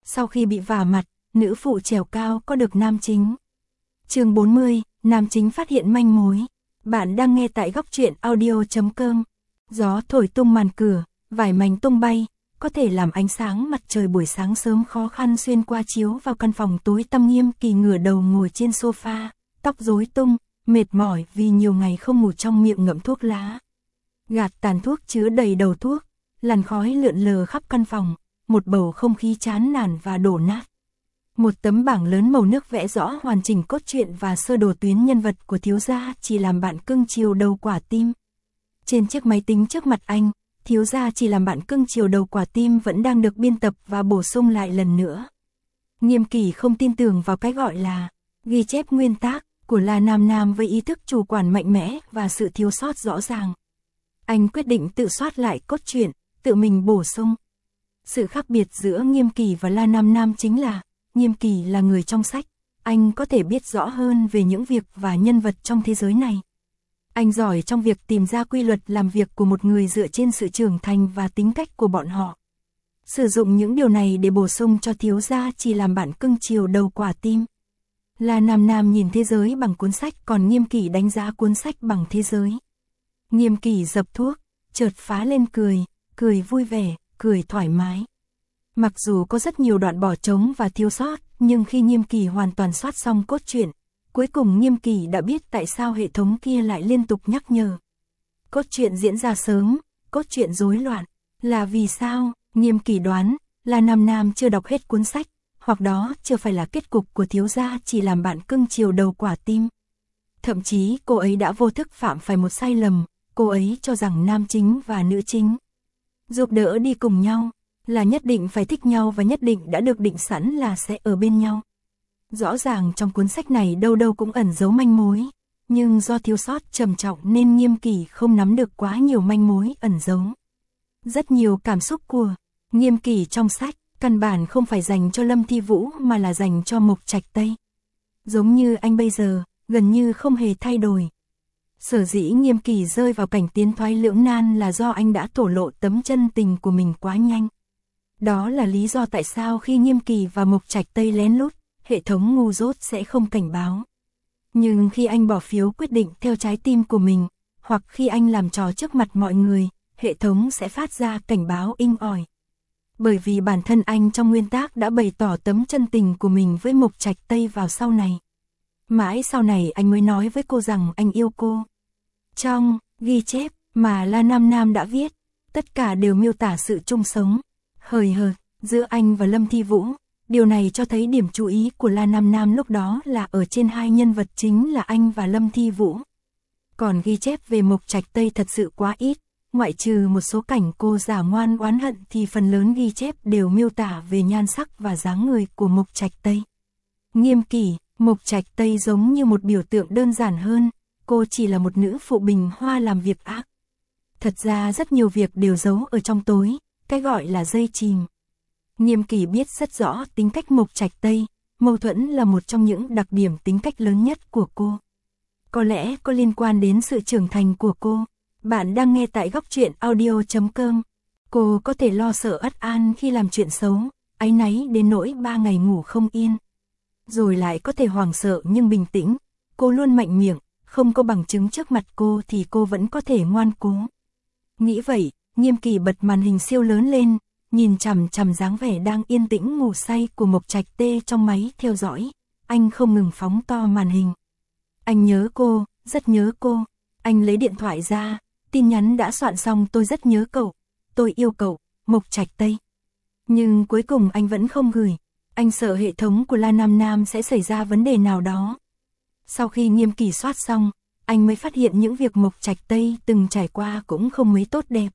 Sau khi bị vả mặt, nữ phụ trèo cao có được nam chính. Chương 40, nam chính phát hiện manh mối. Bạn đang nghe tại góc truyện audio.com. Gió thổi tung màn cửa, vải mảnh tung bay, có thể làm ánh sáng mặt trời buổi sáng sớm khó khăn xuyên qua chiếu vào căn phòng tối tăm. Nghiêm Kỳ ngửa đầu ngồi trên sofa, tóc rối tung, mệt mỏi vì nhiều ngày không ngủ, trong miệng ngậm thuốc lá. Gạt tàn thuốc chứa đầy đầu thuốc, làn khói lượn lờ khắp căn phòng, một bầu không khí chán nản và đổ nát. Một tấm bảng lớn màu nước vẽ rõ hoàn chỉnh cốt truyện và sơ đồ tuyến nhân vật của thiếu gia chỉ làm bạn cưng chiều đầu quả tim. Trên chiếc máy tính trước mặt anh, thiếu gia chỉ làm bạn cưng chiều đầu quả tim vẫn đang được biên tập và bổ sung lại lần nữa. Nghiêm Kỳ không tin tưởng vào cái gọi là ghi chép nguyên tác của La Nam Nam với ý thức chủ quản mạnh mẽ và sự thiếu sót rõ ràng. Anh quyết định tự soát lại cốt truyện, tự mình bổ sung. Sự khác biệt giữa Nghiêm Kỳ và La Nam Nam chính là Nghiêm Kỳ là người trong sách, anh có thể biết rõ hơn về những việc và nhân vật trong thế giới này. Anh giỏi trong việc tìm ra quy luật làm việc của một người dựa trên sự trưởng thành và tính cách của bọn họ. Sử dụng những điều này để bổ sung cho thiếu gia chỉ làm bạn cưng chiều đầu quả tim. La Nam Nam nhìn thế giới bằng cuốn sách, còn Nghiêm Kỳ đánh giá cuốn sách bằng thế giới. Nghiêm Kỳ dập thuốc, chợt phá lên cười, cười vui vẻ, cười thoải mái. Mặc dù có rất nhiều đoạn bỏ trống và thiếu sót, nhưng khi Nghiêm Kỳ hoàn toàn soát xong cốt truyện, cuối cùng Nghiêm Kỳ đã biết tại sao hệ thống kia lại liên tục nhắc nhở. Cốt truyện diễn ra sớm, cốt truyện rối loạn, là vì sao? Nghiêm Kỳ đoán là Nam Nam chưa đọc hết cuốn sách, hoặc đó chưa phải là kết cục của thiếu gia chỉ làm bạn cưng chiều đầu quả tim. Thậm chí cô ấy đã vô thức phạm phải một sai lầm, cô ấy cho rằng nam chính và nữ chính giúp đỡ đi cùng nhau, là nhất định phải thích nhau và nhất định đã được định sẵn là sẽ ở bên nhau. Rõ ràng trong cuốn sách này đâu đâu cũng ẩn giấu manh mối, nhưng do thiếu sót trầm trọng nên Nghiêm Kỳ không nắm được quá nhiều manh mối ẩn giấu. Rất nhiều cảm xúc của Nghiêm Kỳ trong sách, căn bản không phải dành cho Lâm Thi Vũ mà là dành cho Mộc Trạch Tây. Giống như anh bây giờ, gần như không hề thay đổi. Sở dĩ Nghiêm Kỳ rơi vào cảnh tiến thoái lưỡng nan là do anh đã thổ lộ tấm chân tình của mình quá nhanh. Đó là lý do tại sao khi Nghiêm Kỳ và Mộc Trạch Tây lén lút, hệ thống ngu dốt sẽ không cảnh báo. Nhưng khi anh bỏ phiếu quyết định theo trái tim của mình, hoặc khi anh làm trò trước mặt mọi người, hệ thống sẽ phát ra cảnh báo inh ỏi. Bởi vì bản thân anh trong nguyên tác đã bày tỏ tấm chân tình của mình với Mộc Trạch Tây vào sau này. Mãi sau này anh mới nói với cô rằng anh yêu cô. Trong ghi chép mà La Nam Nam đã viết, tất cả đều miêu tả sự chung sống, hời hợt giữa anh và Lâm Thi Vũ. Điều này cho thấy điểm chú ý của La Nam Nam lúc đó là ở trên hai nhân vật chính là anh và Lâm Thi Vũ. Còn ghi chép về Mộc Trạch Tây thật sự quá ít, ngoại trừ một số cảnh cô giả ngoan oán hận thì phần lớn ghi chép đều miêu tả về nhan sắc và dáng người của Mộc Trạch Tây. Nghiêm Kỳ, Mộc Trạch Tây giống như một biểu tượng đơn giản hơn, cô chỉ là một nữ phụ bình hoa làm việc ác. Thật ra rất nhiều việc đều giấu ở trong tối, cái gọi là dây chìm. Nghiêm Kỳ biết rất rõ tính cách Mộc Trạch Tây, mâu thuẫn là một trong những đặc điểm tính cách lớn nhất của cô. Có lẽ có liên quan đến sự trưởng thành của cô. Bạn đang nghe tại góc truyện audio.com. Cô có thể lo sợ bất an khi làm chuyện xấu, áy náy đến nỗi 3 ngày ngủ không yên. Rồi lại có thể hoảng sợ nhưng bình tĩnh, cô luôn mạnh miệng, không có bằng chứng trước mặt cô thì cô vẫn có thể ngoan cố. Nghĩ vậy, Nghiêm Kỳ bật màn hình siêu lớn lên, nhìn chằm chằm dáng vẻ đang yên tĩnh ngủ say của Mộc Trạch Tê trong máy theo dõi. Anh không ngừng phóng to màn hình. Anh nhớ cô, rất nhớ cô. Anh lấy điện thoại ra, tin nhắn đã soạn xong: tôi rất nhớ cậu, tôi yêu cậu, Mộc Trạch Tây. Nhưng cuối cùng anh vẫn không gửi. Anh sợ hệ thống của La Nam Nam sẽ xảy ra vấn đề nào đó. Sau khi Nghiêm Kỳ soát xong, anh mới phát hiện những việc Mộc Trạch Tây từng trải qua cũng không mấy tốt đẹp.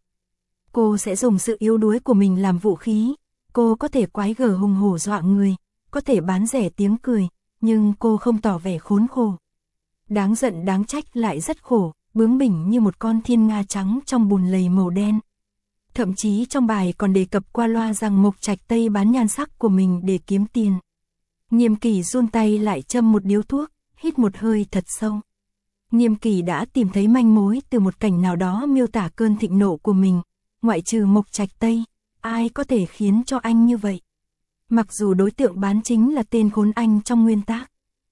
Cô sẽ dùng sự yếu đuối của mình làm vũ khí, cô có thể quái gở hùng hổ dọa người, có thể bán rẻ tiếng cười, nhưng cô không tỏ vẻ khốn khổ. Đáng giận đáng trách lại rất khổ, bướng bỉnh như một con thiên nga trắng trong bùn lầy màu đen. Thậm chí trong bài còn đề cập qua loa rằng Mộc Trạch Tây bán nhan sắc của mình để kiếm tiền. Nghiêm Kỳ run tay lại châm một điếu thuốc, hít một hơi thật sâu. Nghiêm Kỳ đã tìm thấy manh mối từ một cảnh nào đó miêu tả cơn thịnh nộ của mình. Ngoại trừ Mộc Trạch Tây, ai có thể khiến cho anh như vậy? mặc dù đối tượng bán chính là tên khốn anh trong nguyên tác.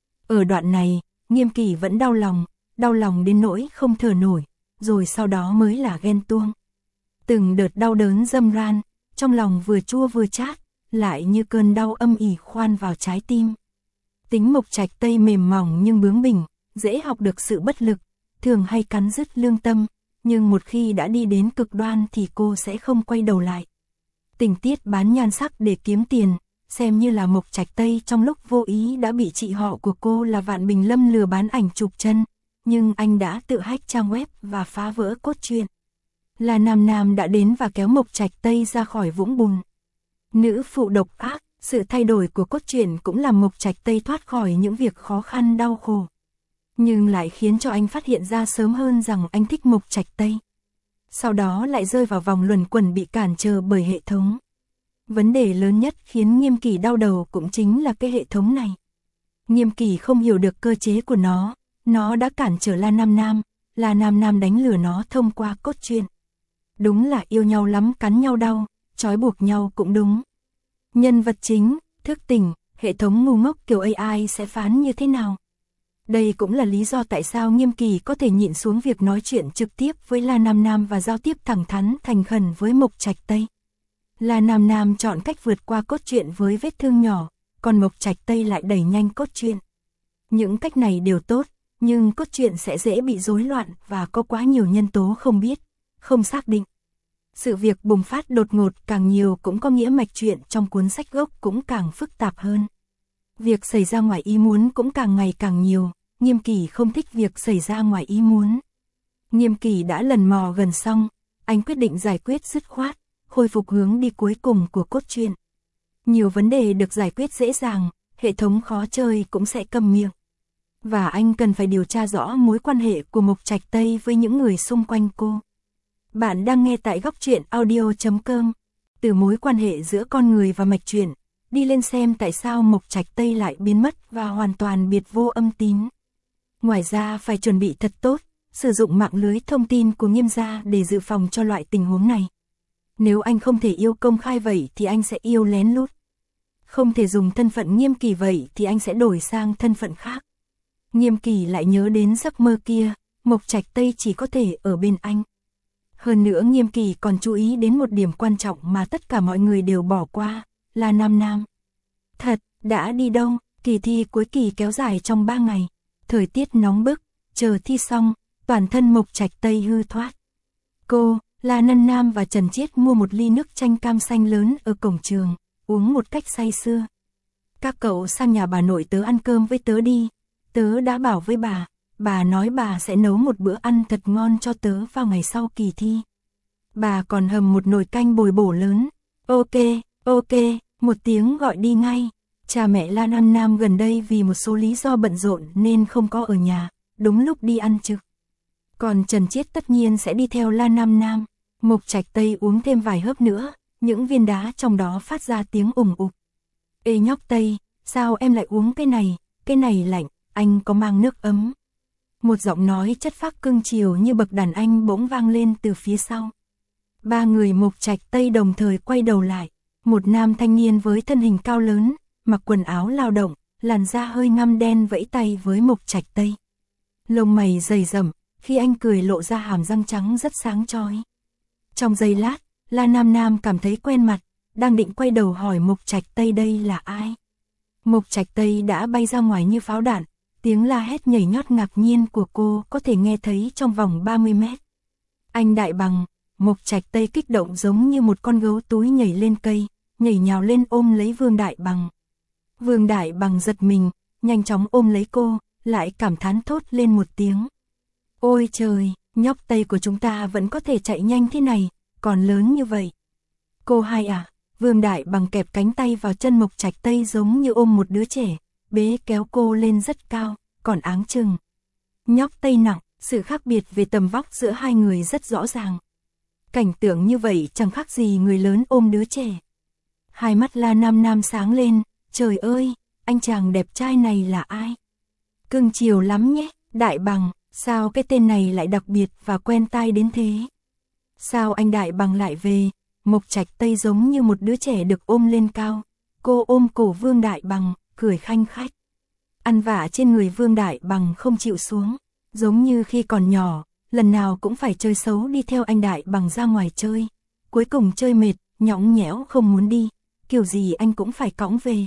Ở đoạn này, Nghiêm Kỳ vẫn đau lòng đến nỗi không thở nổi, rồi sau đó mới là ghen tuông. Từng đợt đau đớn dâm ran, trong lòng vừa chua vừa chát, lại như cơn đau âm ỉ khoan vào trái tim. Tính Mộc Trạch Tây mềm mỏng nhưng bướng bỉnh, dễ học được sự bất lực, thường hay cắn rứt lương tâm, nhưng một khi đã đi đến cực đoan thì cô sẽ không quay đầu lại. Tình tiết bán nhan sắc để kiếm tiền, xem như là Mộc Trạch Tây trong lúc vô ý đã bị chị họ của cô là Vạn Bình Lâm lừa bán ảnh chụp chân, nhưng anh đã tự hack trang web và phá vỡ cốt truyện. Là Nam đã đến và kéo Mộc Trạch Tây ra khỏi vũng bùn. Nữ phụ độc ác, sự thay đổi của cốt truyện cũng làm Mộc Trạch Tây thoát khỏi những việc khó khăn đau khổ. Nhưng lại khiến cho anh phát hiện ra sớm hơn rằng anh thích Mộc Trạch Tây. Sau đó lại rơi vào vòng luẩn quẩn bị cản trở bởi hệ thống. Vấn đề lớn nhất khiến Nghiêm Kỳ đau đầu cũng chính là cái hệ thống này. Nghiêm Kỳ không hiểu được cơ chế của nó đã cản trở La Nam, La Nam đánh lừa nó thông qua cốt truyện. Đúng là yêu nhau lắm cắn nhau đau, trói buộc nhau cũng đúng. Nhân vật chính, thức tỉnh, hệ thống ngu ngốc kiểu AI sẽ phán như thế nào? Đây cũng là lý do tại sao Nghiêm Kỳ có thể nhịn xuống việc nói chuyện trực tiếp với La Nam và giao tiếp thẳng thắn thành khẩn với Mộc Trạch Tây. La Nam chọn cách vượt qua cốt truyện với vết thương nhỏ, còn Mộc Trạch Tây lại đẩy nhanh cốt truyện. Những cách này đều tốt, nhưng cốt truyện sẽ dễ bị rối loạn và có quá nhiều nhân tố không biết, không xác định. Sự việc bùng phát đột ngột càng nhiều cũng có nghĩa mạch truyện trong cuốn sách gốc cũng càng phức tạp hơn. Việc xảy ra ngoài ý muốn cũng càng ngày càng nhiều, Nghiêm Kỳ không thích việc xảy ra ngoài ý muốn. Nghiêm Kỳ đã lần mò gần xong, anh quyết định giải quyết dứt khoát, khôi phục hướng đi cuối cùng của cốt truyện. Nhiều vấn đề được giải quyết dễ dàng, hệ thống khó chơi cũng sẽ câm miệng. Và anh cần phải điều tra rõ mối quan hệ của Mộc Trạch Tây với những người xung quanh cô. Bạn đang nghe tại góc truyện audio.com. Từ mối quan hệ giữa con người và mạch truyện, đi lên xem tại sao Mộc Trạch Tây lại biến mất và hoàn toàn biệt vô âm tín. Ngoài ra phải chuẩn bị thật tốt, sử dụng mạng lưới thông tin của Nghiêm gia để dự phòng cho loại tình huống này. Nếu anh không thể yêu công khai vậy thì anh sẽ yêu lén lút. Không thể dùng thân phận Nghiêm Kỳ vậy thì anh sẽ đổi sang thân phận khác. Nghiêm Kỳ lại nhớ đến giấc mơ kia, Mộc Trạch Tây chỉ có thể ở bên anh. Hơn nữa Nghiêm Kỳ còn chú ý đến một điểm quan trọng mà tất cả mọi người đều bỏ qua, là Nam. Thật, đã đi đâu? Kỳ thi cuối kỳ kéo dài trong 3 ngày. Thời tiết nóng bức, chờ thi xong, toàn thân Mộc Trạch Tây hư thoát. Cô, La Nam và Trần Chiết mua một ly nước chanh cam xanh lớn ở cổng trường, uống một cách say sưa. Các cậu sang nhà bà nội tớ ăn cơm với tớ đi. Tớ đã bảo với bà nói bà sẽ nấu một bữa ăn thật ngon cho tớ vào ngày sau kỳ thi. Bà còn hầm một nồi canh bồi bổ lớn. Ok, một tiếng gọi đi ngay. Cha mẹ La Nam gần đây vì một số lý do bận rộn nên không có ở nhà, đúng lúc đi ăn trực. Còn Trần Chiết tất nhiên sẽ đi theo La Nam. Mộc Trạch Tây uống thêm vài hớp nữa, những viên đá trong đó phát ra tiếng ủng ục. Ê nhóc Tây, sao em lại uống cái này lạnh, anh có mang nước ấm. Một giọng nói chất phác cưng chiều như bậc đàn anh bỗng vang lên từ phía sau. Ba người Mộc Trạch Tây đồng thời quay đầu lại, một nam thanh niên với thân hình cao lớn, mặc quần áo lao động, làn da hơi ngăm đen vẫy tay với Mộc Trạch Tây. Lông mày dày rậm, khi anh cười lộ ra hàm răng trắng rất sáng chói. Trong giây lát, La Nam cảm thấy quen mặt, đang định quay đầu hỏi Mộc Trạch Tây đây là ai. Mộc Trạch Tây đã bay ra ngoài như pháo đạn, tiếng la hét nhảy nhót ngạc nhiên của cô có thể nghe thấy trong vòng 30 mét. Anh Đại Bằng, Mộc Trạch Tây kích động giống như một con gấu túi nhảy lên cây, nhảy nhào lên ôm lấy Vương Đại Bằng. Vương Đại Bằng giật mình, nhanh chóng ôm lấy cô, lại cảm thán thốt lên một tiếng. Ôi trời, nhóc Tây của chúng ta vẫn có thể chạy nhanh thế này, còn lớn như vậy. Cô hai à? Vương Đại Bằng kẹp cánh tay vào chân Mộc Trạch Tây giống như ôm một đứa trẻ, bế kéo cô lên rất cao, còn áng chừng. Nhóc Tây nặng, sự khác biệt về tầm vóc giữa hai người rất rõ ràng. Cảnh tượng như vậy chẳng khác gì người lớn ôm đứa trẻ. Hai mắt La Nam sáng lên, trời ơi, anh chàng đẹp trai này là ai? Cưng chiều lắm nhé, Đại Bằng, sao cái tên này lại đặc biệt và quen tai đến thế? Sao anh Đại Bằng lại về? Mộc Trạch Tây giống như một đứa trẻ được ôm lên cao, Cô ôm cổ Vương Đại Bằng, cười khanh khách. Ăn vạ trên người Vương Đại Bằng không chịu xuống, giống như khi còn nhỏ, lần nào cũng phải chơi xấu đi theo anh Đại Bằng ra ngoài chơi. Cuối cùng chơi mệt, nhõng nhẽo không muốn đi, kiểu gì anh cũng phải cõng về.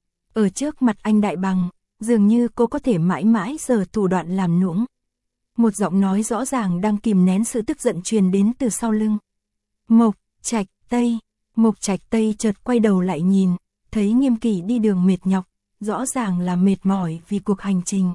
Ở trước mặt anh Đại Bằng, dường như cô có thể mãi mãi giở thủ đoạn làm nũng. Một giọng nói rõ ràng đang kìm nén sự tức giận truyền đến từ sau lưng. Mộc Trạch Tây. Mộc Trạch Tây chợt quay đầu lại nhìn, thấy Nghiêm Kỳ đi đường mệt nhọc, rõ ràng là mệt mỏi vì cuộc hành trình.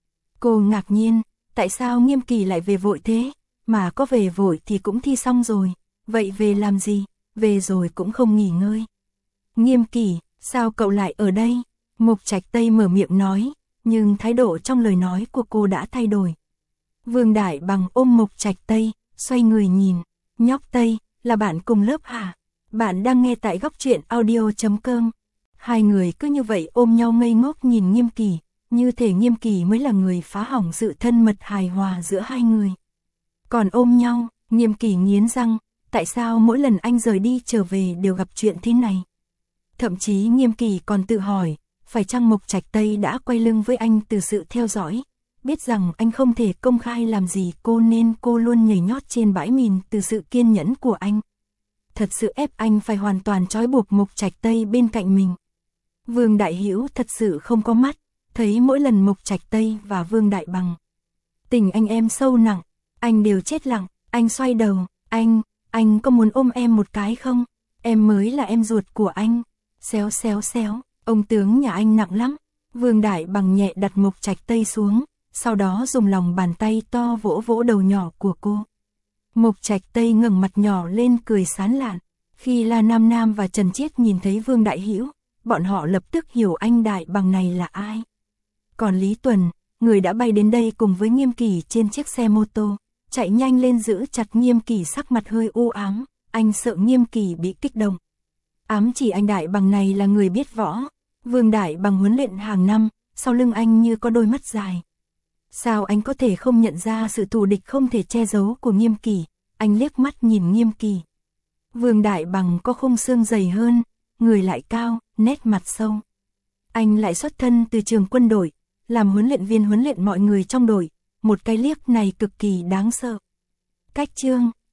Cô ngạc nhiên, tại sao Nghiêm Kỳ lại về vội thế, mà có về vội thì cũng thi xong rồi, vậy về làm gì, về rồi cũng không nghỉ ngơi. Nghiêm Kỳ, sao cậu lại ở đây? Mộc Trạch Tây mở miệng nói, nhưng thái độ trong lời nói của cô đã thay đổi. Vương Đại Bằng ôm Mộc Trạch Tây, xoay người nhìn, nhóc Tây, là bạn cùng lớp hả? Bạn đang nghe tại góc truyện audio.com. Hai người cứ như vậy ôm nhau ngây ngốc nhìn Nghiêm Kỳ, như thể Nghiêm Kỳ mới là người phá hỏng sự thân mật hài hòa giữa hai người. Còn ôm nhau, Nghiêm Kỳ nghiến răng, tại sao mỗi lần anh rời đi trở về đều gặp chuyện thế này? Thậm chí Nghiêm Kỳ còn tự hỏi, phải chăng Mộc Trạch Tây đã quay lưng với anh từ sự theo dõi, biết rằng anh không thể công khai làm gì cô nên cô luôn nhảy nhót trên bãi mìn từ sự kiên nhẫn của anh. Thật sự ép anh phải hoàn toàn trói buộc Mộc Trạch Tây bên cạnh mình. Vương Đại Hữu thật sự không có mắt, thấy mỗi lần Mộc Trạch Tây và Vương Đại Bằng tình anh em sâu nặng, anh đều chết lặng, anh xoay đầu, anh có muốn ôm em một cái không? Em mới là em ruột của anh. Xéo xéo xéo, ông tướng nhà anh nặng lắm. Vương Đại Bằng nhẹ đặt Mộc Trạch Tây xuống, sau đó dùng lòng bàn tay to vỗ vỗ đầu nhỏ của cô. Mộc Trạch Tây ngẩng mặt nhỏ lên cười sán lạn. Khi La Nam Nam và Trần Chiết nhìn thấy Vương Đại Hữu, bọn họ lập tức hiểu anh Đại Bằng này là ai. Còn Lý Tuần, người đã bay đến đây cùng với Nghiêm Kỳ trên chiếc xe mô tô, chạy nhanh lên giữ chặt Nghiêm Kỳ, sắc mặt hơi u ám, anh sợ Nghiêm Kỳ bị kích động. Ám chỉ anh Đại Bằng này là người biết võ. Vương Đại Bằng huấn luyện hàng năm, sau lưng anh như có đôi mắt dài. Sao anh có thể không nhận ra sự thù địch không thể che giấu của Nghiêm Kỳ? Anh liếc mắt nhìn Nghiêm Kỳ. Vương Đại Bằng có khung xương dày hơn, người lại cao, nét mặt sâu. Anh lại xuất thân từ trường quân đội, làm huấn luyện viên huấn luyện mọi người trong đội, một cái liếc này cực kỳ đáng sợ. Cách chương,